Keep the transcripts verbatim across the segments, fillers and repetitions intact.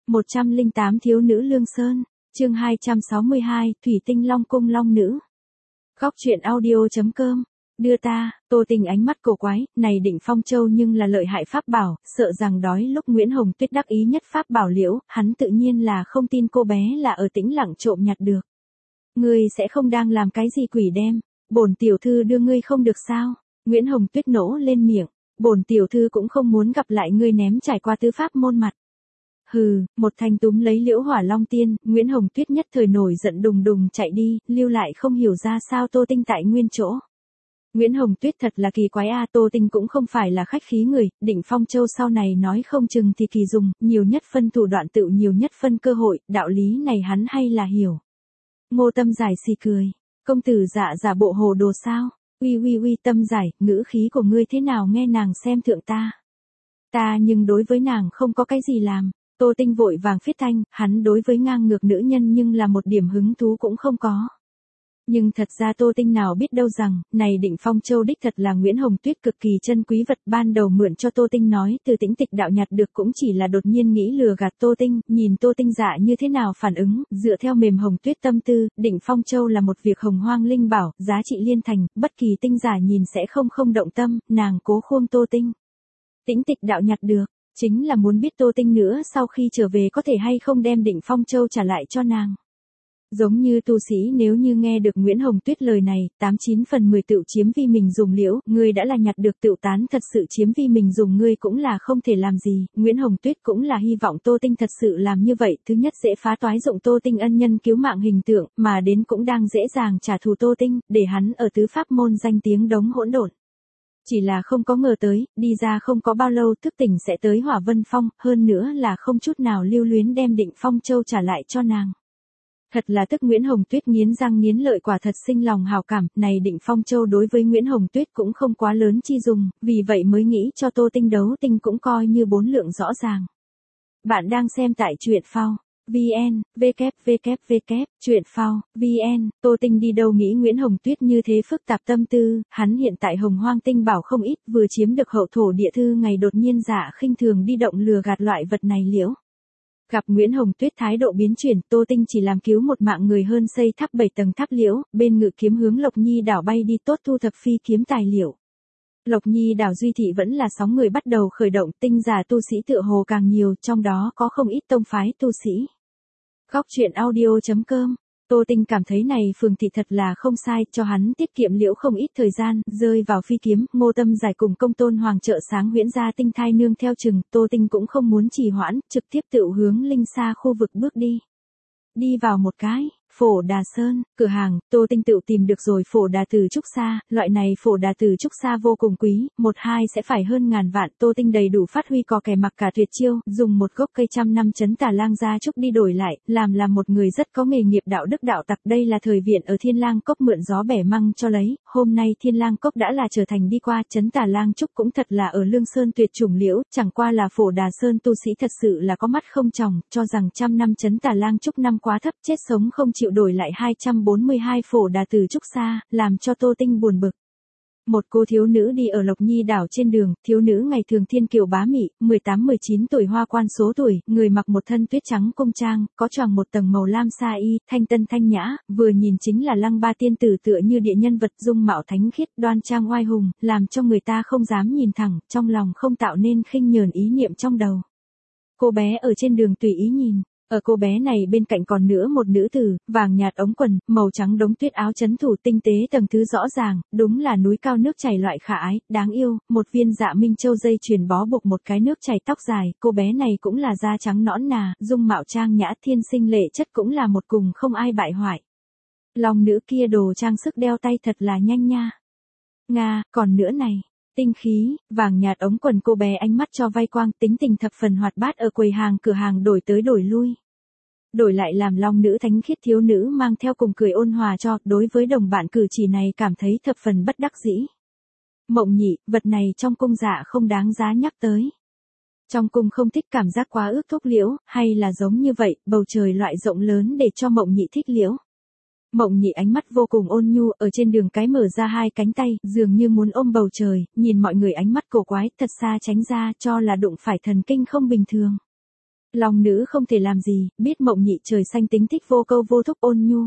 một trăm lẻ tám Thiếu nữ Lương Sơn, chương hai trăm sáu mươi hai, Thủy Tinh Long Cung Long Nữ. Góc truyện audio.com, đưa ta, Tô Tình ánh mắt cổ quái, này Định Phong Châu nhưng là lợi hại pháp bảo, sợ rằng đói lúc Nguyễn Hồng Tuyết đắc ý nhất pháp bảo liễu, hắn tự nhiên là không tin cô bé là ở tĩnh lặng trộm nhặt được. Ngươi sẽ không đang làm cái gì quỷ đem, bổn tiểu thư đưa ngươi không được sao? Nguyễn Hồng Tuyết nổ lên miệng, bổn tiểu thư cũng không muốn gặp lại ngươi ném trải qua tứ pháp môn mặt. Hừ, một thanh túm lấy liễu hỏa long tiên, Nguyễn Hồng Tuyết nhất thời nổi giận đùng đùng chạy đi, lưu lại không hiểu ra sao Tô Tinh tại nguyên chỗ. Nguyễn Hồng Tuyết thật là kỳ quái a, Tô Tinh cũng không phải là khách khí người, Định Phong Châu sau này nói không chừng thì kỳ dùng, nhiều nhất phân thủ đoạn tự nhiều nhất phân cơ hội, đạo lý này hắn hay là hiểu. Ngô Tâm Giải xì cười, công tử dạ giả bộ hồ đồ sao? Uy uy uy Tâm Giải, ngữ khí của ngươi thế nào nghe nàng xem thượng ta? Ta nhưng đối với nàng không có cái gì làm. Tô Tinh vội vàng phiết thanh, hắn đối với ngang ngược nữ nhân nhưng là một điểm hứng thú cũng không có. Nhưng thật ra Tô Tinh nào biết đâu rằng, này Định Phong Châu đích thật là Nguyễn Hồng Tuyết cực kỳ chân quý vật, ban đầu mượn cho Tô Tinh nói từ Tĩnh Tịch đạo nhặt được cũng chỉ là đột nhiên nghĩ lừa gạt Tô Tinh, nhìn Tô Tinh dạ như thế nào phản ứng, dựa theo mềm Hồng Tuyết tâm tư, Định Phong Châu là một việc hồng hoang linh bảo, giá trị liên thành, bất kỳ tinh giả nhìn sẽ không không động tâm, nàng cố khuông Tô Tinh. Tĩnh Tịch đạo nhặt được, chính là muốn biết Tô Tinh nữa sau khi trở về có thể hay không đem Định Phong Châu trả lại cho nàng. Giống như tu sĩ nếu như nghe được Nguyễn Hồng Tuyết lời này, tám chín phần mười tựu chiếm vi mình dùng liễu, ngươi đã là nhặt được tựu tán thật sự chiếm vi mình dùng ngươi cũng là không thể làm gì, Nguyễn Hồng Tuyết cũng là hy vọng Tô Tinh thật sự làm như vậy, thứ nhất dễ phá toái dụng Tô Tinh ân nhân cứu mạng hình tượng, mà đến cũng đang dễ dàng trả thù Tô Tinh, để hắn ở tứ pháp môn danh tiếng đống hỗn độn. Chỉ là không có ngờ tới, đi ra không có bao lâu thức tỉnh sẽ tới Hỏa Vân Phong, hơn nữa là không chút nào lưu luyến đem Định Phong Châu trả lại cho nàng. Thật là tức Nguyễn Hồng Tuyết nghiến răng nghiến lợi quả thật sinh lòng hào cảm, này Định Phong Châu đối với Nguyễn Hồng Tuyết cũng không quá lớn chi dùng, vì vậy mới nghĩ cho Tô Tinh đấu tinh cũng coi như bốn lượng rõ ràng. Bạn đang xem tại truyện phao. vn, www, truyện phao, vn, Tô Tinh đi đâu nghĩ Nguyễn Hồng Tuyết như thế phức tạp tâm tư, hắn hiện tại Hồng Hoang Tinh bảo không ít, vừa chiếm được hậu thổ địa thư ngày đột nhiên dạ khinh thường đi động lừa gạt loại vật này liễu. Gặp Nguyễn Hồng Tuyết thái độ biến chuyển, Tô Tinh chỉ làm cứu một mạng người hơn xây tháp bảy tầng tháp liễu, bên ngự kiếm hướng Lộc Nhi đảo bay đi tốt thu thập phi kiếm tài liệu. Lộc Nhi đảo Duy Thị vẫn là sóng người bắt đầu khởi động, tinh giả tu sĩ tựa hồ càng nhiều, trong đó có không ít tông phái tu sĩ. Góc truyện audio.com, Tô Tinh cảm thấy này Phường Thị thật là không sai, cho hắn tiết kiệm liễu không ít thời gian, rơi vào phi kiếm, Ngô Tâm Giải cùng Công Tôn Hoàng trợ sáng huyễn gia tinh thai nương theo chừng, Tô Tinh cũng không muốn trì hoãn, trực tiếp tựu hướng Linh Sa khu vực bước đi. Đi vào một cái, Phổ Đà Sơn, cửa hàng, Tô Tinh tựu tìm được rồi Phổ Đà Từ Trúc Sa, loại này Phổ Đà Từ Trúc Sa vô cùng quý, một hai sẽ phải hơn ngàn vạn, Tô Tinh đầy đủ phát huy có kẻ mặc cả tuyệt chiêu, dùng một gốc cây trăm năm chấn tà lang gia trúc đi đổi lại, làm làm một người rất có nghề nghiệp đạo đức đạo tặc, đây là thời viện ở Thiên Lang Cốc mượn gió bẻ măng cho lấy, hôm nay Thiên Lang Cốc đã là trở thành đi qua, chấn tà lang trúc cũng thật là ở Lương Sơn tuyệt chủng liễu, chẳng qua là Phổ Đà Sơn tu sĩ thật sự là có mắt không tròng, cho rằng trăm năm chấn tà lang trúc năm quá thấp, chết sống không chịu đổi lại hai trăm bốn mươi hai Phổ Đà Từ Trúc Sa, làm cho Tô Tinh buồn bực. Một cô thiếu nữ đi ở Lộc Nhi đảo trên đường, thiếu nữ ngày thường thiên kiều bá mị, mười tám mười chín tuổi hoa quan số tuổi, người mặc một thân tuyết trắng cung trang, có choàng một tầng màu lam sa y, thanh tân thanh nhã, vừa nhìn chính là Lăng Ba tiên tử tựa như địa nhân vật dung mạo thánh khiết, đoan trang oai hùng, làm cho người ta không dám nhìn thẳng, trong lòng không tạo nên khinh nhờn ý niệm trong đầu. Cô bé ở trên đường tùy ý nhìn. Ở cô bé này bên cạnh còn nữa một nữ tử, vàng nhạt ống quần, màu trắng đống tuyết áo chấn thủ tinh tế tầng thứ rõ ràng, đúng là núi cao nước chảy loại khả ái, đáng yêu, một viên dạ minh châu dây chuyền bó buộc một cái nước chảy tóc dài, cô bé này cũng là da trắng nõn nà, dung mạo trang nhã thiên sinh lệ chất cũng là một cùng không ai bại hoại. Long nữ kia đồ trang sức đeo tay thật là nhanh nha. Nga, còn nữa này. Tinh khí, vàng nhạt ống quần cô bé ánh mắt cho vay quang, tính tình thập phần hoạt bát ở quầy hàng cửa hàng đổi tới đổi lui. Đổi lại làm long nữ thánh khiết thiếu nữ mang theo cùng cười ôn hòa cho, đối với đồng bạn cử chỉ này cảm thấy thập phần bất đắc dĩ. Mộng Nhị, vật này trong cung dạ không đáng giá nhắc tới. Trong cung không thích cảm giác quá ước thúc liễu, hay là giống như vậy, bầu trời loại rộng lớn để cho Mộng Nhị thích liễu. Mộng Nhị ánh mắt vô cùng ôn nhu, ở trên đường cái mở ra hai cánh tay, dường như muốn ôm bầu trời, nhìn mọi người ánh mắt cổ quái, thật xa tránh ra, cho là đụng phải thần kinh không bình thường. Long nữ không thể làm gì, biết Mộng Nhị trời xanh tính thích vô câu vô thúc ôn nhu.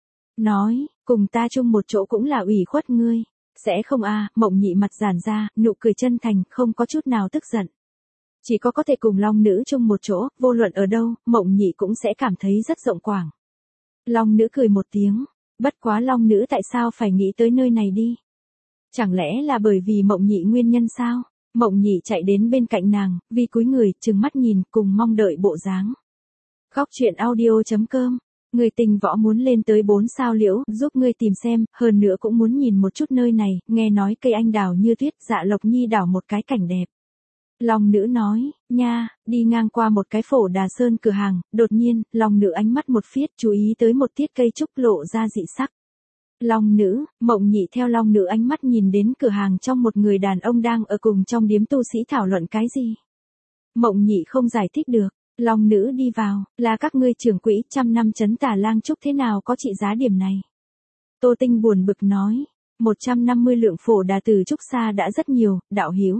Nói, cùng ta chung một chỗ cũng là ủy khuất ngươi. Sẽ không à, Mộng Nhị mặt giãn ra, nụ cười chân thành, không có chút nào tức giận. Chỉ có có thể cùng Long nữ chung một chỗ, vô luận ở đâu, Mộng Nhị cũng sẽ cảm thấy rất rộng quảng. Long nữ cười một tiếng, bất quá Long nữ tại sao phải nghĩ tới nơi này đi? Chẳng lẽ là bởi vì Mộng Nhị nguyên nhân sao? Mộng Nhị chạy đến bên cạnh nàng, vì cúi người, trừng mắt nhìn, cùng mong đợi bộ dáng. Góc truyện audio chấm com, người tình võ muốn lên tới bốn sao liễu, giúp ngươi tìm xem, hơn nữa cũng muốn nhìn một chút nơi này, nghe nói cây anh đào như tuyết, Dạ Lộc Nhi đảo một cái cảnh đẹp. Long nữ nói, nha, đi ngang qua một cái Phổ Đà Sơn cửa hàng, đột nhiên, Long nữ ánh mắt một phiết, chú ý tới một tiết cây trúc lộ ra dị sắc. Long nữ, Mộng Nhị theo Long nữ ánh mắt nhìn đến cửa hàng trong một người đàn ông đang ở cùng trong điếm tu sĩ thảo luận cái gì. Mộng Nhị không giải thích được, Long nữ đi vào, là các ngươi trưởng quỹ trăm năm trấn Tà Lang Trúc thế nào có trị giá điểm này. Tô Tinh buồn bực nói, một trăm năm mươi lượng Phổ Đà Tử Trúc Sa đã rất nhiều, đạo hữu.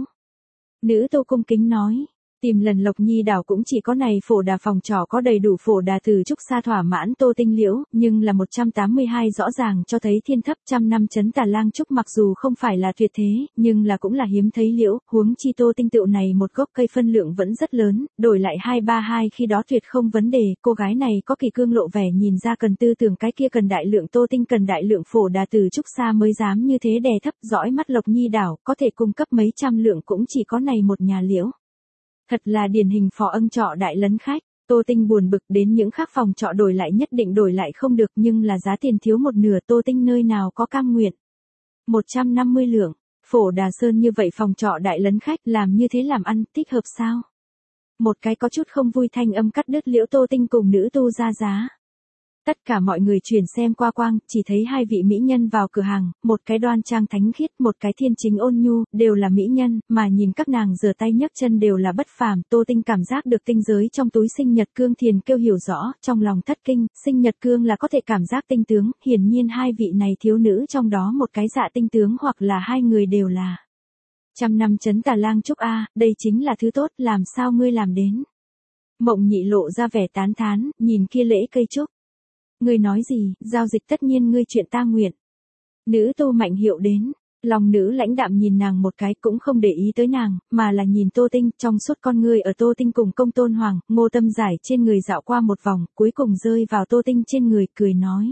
Nữ Tô cung kính nói, tìm lần Lộc Nhi đảo cũng chỉ có này Phổ Đà phòng trọ có đầy đủ Phổ Đà Tử Trúc Sa thỏa mãn Tô Tinh liễu, nhưng là một trăm tám mươi hai rõ ràng cho thấy thiên thấp trăm năm trấn Tà Lang Trúc mặc dù không phải là tuyệt thế, nhưng là cũng là hiếm thấy liễu, huống chi Tô Tinh tựu này một gốc cây phân lượng vẫn rất lớn, đổi lại hai ba hai khi đó tuyệt không vấn đề, cô gái này có kỳ cương lộ vẻ nhìn ra cần tư tưởng cái kia cần đại lượng Tô Tinh cần đại lượng Phổ Đà Tử Trúc Sa mới dám như thế đè thấp dõi mắt Lộc Nhi đảo, có thể cung cấp mấy trăm lượng cũng chỉ có này một nhà liễu. Thật là điển hình phò ân trọ đại lấn khách, Tô Tinh buồn bực đến những khác phòng trọ đổi lại nhất định đổi lại không được nhưng là giá tiền thiếu một nửa Tô Tinh nơi nào có cam nguyện. một trăm năm mươi lượng, Phổ Đà Sơn như vậy phòng trọ đại lấn khách làm như thế làm ăn thích hợp sao? Một cái có chút không vui thanh âm cắt đứt liễu Tô Tinh cùng nữ tu ra giá. Tất cả mọi người chuyển xem qua quang, chỉ thấy hai vị mỹ nhân vào cửa hàng, một cái đoan trang thánh khiết, một cái thiên chính ôn nhu, đều là mỹ nhân, mà nhìn các nàng giơ tay nhấc chân đều là bất phàm, Tô Tinh cảm giác được tinh giới trong túi sinh nhật cương thiền kêu hiểu rõ, trong lòng thất kinh, sinh nhật cương là có thể cảm giác tinh tướng, hiển nhiên hai vị này thiếu nữ trong đó một cái dạ tinh tướng hoặc là hai người đều là. Trăm năm trấn Tà Lang Trúc a, đây chính là thứ tốt, làm sao ngươi làm đến? Mộng Nhị lộ ra vẻ tán thán, nhìn kia lễ cây trúc. Ngươi nói gì, giao dịch tất nhiên ngươi chuyện ta nguyện. Nữ tu Mạnh Hiệu đến, Long nữ lãnh đạm nhìn nàng một cái cũng không để ý tới nàng, mà là nhìn Tô Tinh, trong suốt con ngươi ở Tô Tinh cùng Công Tôn Hoàng, Ngô Tâm Giải trên người dạo qua một vòng, cuối cùng rơi vào Tô Tinh trên người, cười nói.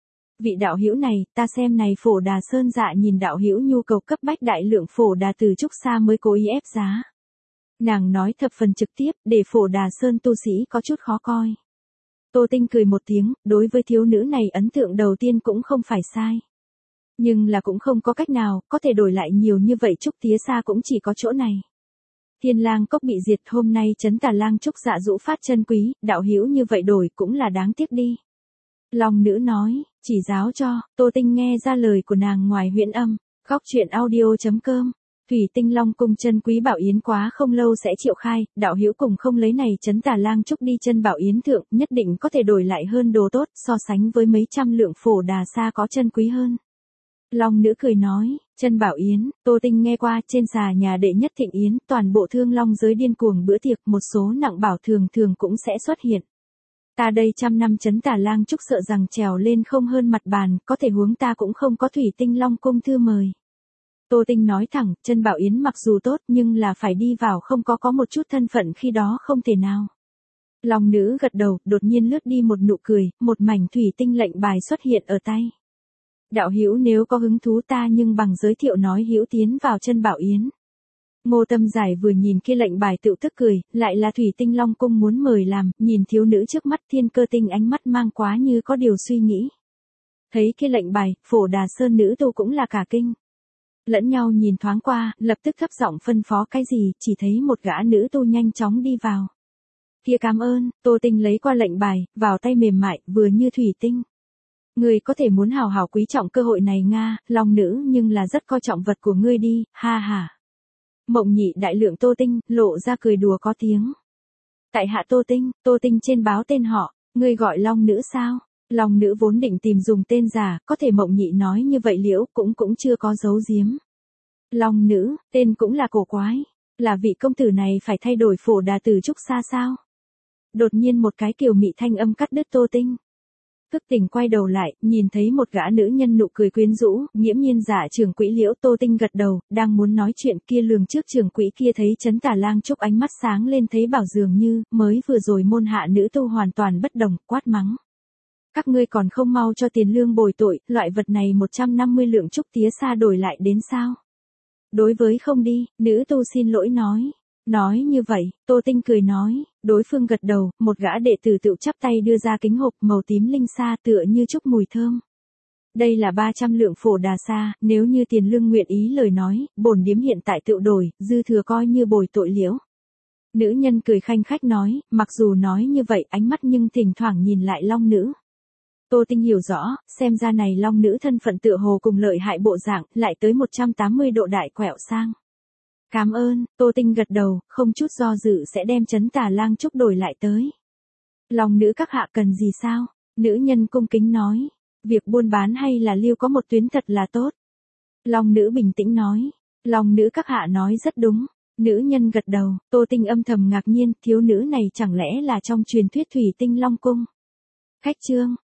Vị đạo hữu này, ta xem này Phổ Đà Sơn dạ nhìn đạo hữu nhu cầu cấp bách đại lượng Phổ Đà Tử Trúc Sa mới cố ý ép giá. Nàng nói thập phần trực tiếp, để Phổ Đà Sơn tu sĩ có chút khó coi. Tô Tinh cười một tiếng, đối với thiếu nữ này ấn tượng đầu tiên cũng không phải sai. Nhưng là cũng không có cách nào, có thể đổi lại nhiều như vậy trúc tía xa cũng chỉ có chỗ này. Thiên Lang Cốc bị diệt hôm nay trấn Tà Lang Trúc dạ dũ phát chân quý, đạo hữu như vậy đổi cũng là đáng tiếc đi. Long nữ nói, chỉ giáo cho, Tô Tinh nghe ra lời của nàng ngoài huyễn âm, góc truyện audio chấm com. Thủy Tinh Long cung chân quý bảo yến quá không lâu sẽ triệu khai, đạo hữu cùng không lấy này trấn Tà Lang Trúc đi chân bảo yến thượng, nhất định có thể đổi lại hơn đồ tốt, so sánh với mấy trăm lượng Phổ Đà Sa có chân quý hơn. Long nữ cười nói, chân bảo yến, Tô Tinh nghe qua, trên xà nhà đệ nhất thịnh yến, toàn bộ thương long giới điên cuồng bữa tiệc, một số nặng bảo thường thường cũng sẽ xuất hiện. Ta đây trăm năm trấn Tà Lang Trúc sợ rằng trèo lên không hơn mặt bàn, có thể huống ta cũng không có Thủy Tinh Long cung thư mời. Tô Tinh nói thẳng, chân bảo yến mặc dù tốt nhưng là phải đi vào không có có một chút thân phận khi đó không thể nào. Long nữ gật đầu, đột nhiên lướt đi một nụ cười, một mảnh thủy tinh lệnh bài xuất hiện ở tay. Đạo hữu nếu có hứng thú ta nhưng bằng giới thiệu nói hữu tiến vào chân bảo yến. Ngô Tâm Giải vừa nhìn kia lệnh bài tự tức cười, lại là Thủy Tinh Long cung muốn mời làm, nhìn thiếu nữ trước mắt Thiên Cơ Tinh ánh mắt mang quá như có điều suy nghĩ. Thấy kia lệnh bài, Phổ Đà Sơn nữ tu cũng là cả kinh. Lẫn nhau nhìn thoáng qua, lập tức thấp giọng phân phó cái gì, chỉ thấy một gã nữ tu nhanh chóng đi vào. Kia cảm ơn, Tô Tinh lấy qua lệnh bài, vào tay mềm mại, vừa như thủy tinh. Ngươi có thể muốn hào hào quý trọng cơ hội này Nga, Long nữ nhưng là rất coi trọng vật của ngươi đi, ha ha. Mộng Nhị đại lượng Tô Tinh, lộ ra cười đùa có tiếng. Tại hạ Tô Tinh, Tô Tinh trên báo tên họ, ngươi gọi Long nữ sao? Long nữ vốn định tìm dùng tên giả, có thể Mộng Nhị nói như vậy liễu cũng cũng chưa có giấu giếm. Long nữ, tên cũng là cổ quái, là vị công tử này phải thay đổi Phổ Đà Tử Trúc Sa sao? đột nhiên một cái kiều mị thanh âm cắt đứt Tô Tinh. Thức tỉnh quay đầu lại, nhìn thấy một gã nữ nhân nụ cười quyến rũ, nghiễm nhiên giả trưởng quỹ Liễu. Tô Tinh gật đầu, đang muốn nói chuyện kia lường trước trưởng quỹ kia thấy Trấn Tà Lang Trúc ánh mắt sáng lên thấy bảo dường như, mới vừa rồi môn hạ nữ tu hoàn toàn bất đồng, quát mắng. Các ngươi còn không mau cho tiền lương bồi tội, loại vật này một trăm năm mươi lượng trúc tía xa đổi lại đến sao? Đối với không đi, nữ tu xin lỗi nói. Nói như vậy, Tô Tinh cười nói, đối phương gật đầu, một gã đệ tử tự chắp tay đưa ra kính hộp màu tím linh sa tựa như trúc mùi thơm. Đây là ba trăm lượng phổ đà sa, nếu như tiền lương nguyện ý lời nói, bổn điếm hiện tại tự đổi, dư thừa coi như bồi tội Liễu. Nữ nhân cười khanh khách nói, mặc dù nói như vậy ánh mắt nhưng thỉnh thoảng nhìn lại long nữ. Tô Tinh hiểu rõ, xem ra này long nữ thân phận tựa hồ cùng lợi hại bộ dạng, lại tới một trăm tám mươi độ đại quẹo sang. Cảm ơn, Tô Tinh gật đầu, không chút do dự sẽ đem Trấn Tà Lang Trúc đổi lại tới. Long nữ các hạ cần gì sao? Nữ nhân cung kính nói, việc buôn bán hay là lưu có một tuyến thật là tốt. Long nữ bình tĩnh nói, long nữ các hạ nói rất đúng. Nữ nhân gật đầu, Tô Tinh âm thầm ngạc nhiên, thiếu nữ này chẳng lẽ là trong truyền thuyết Thủy Tinh Long Cung. Khách trương,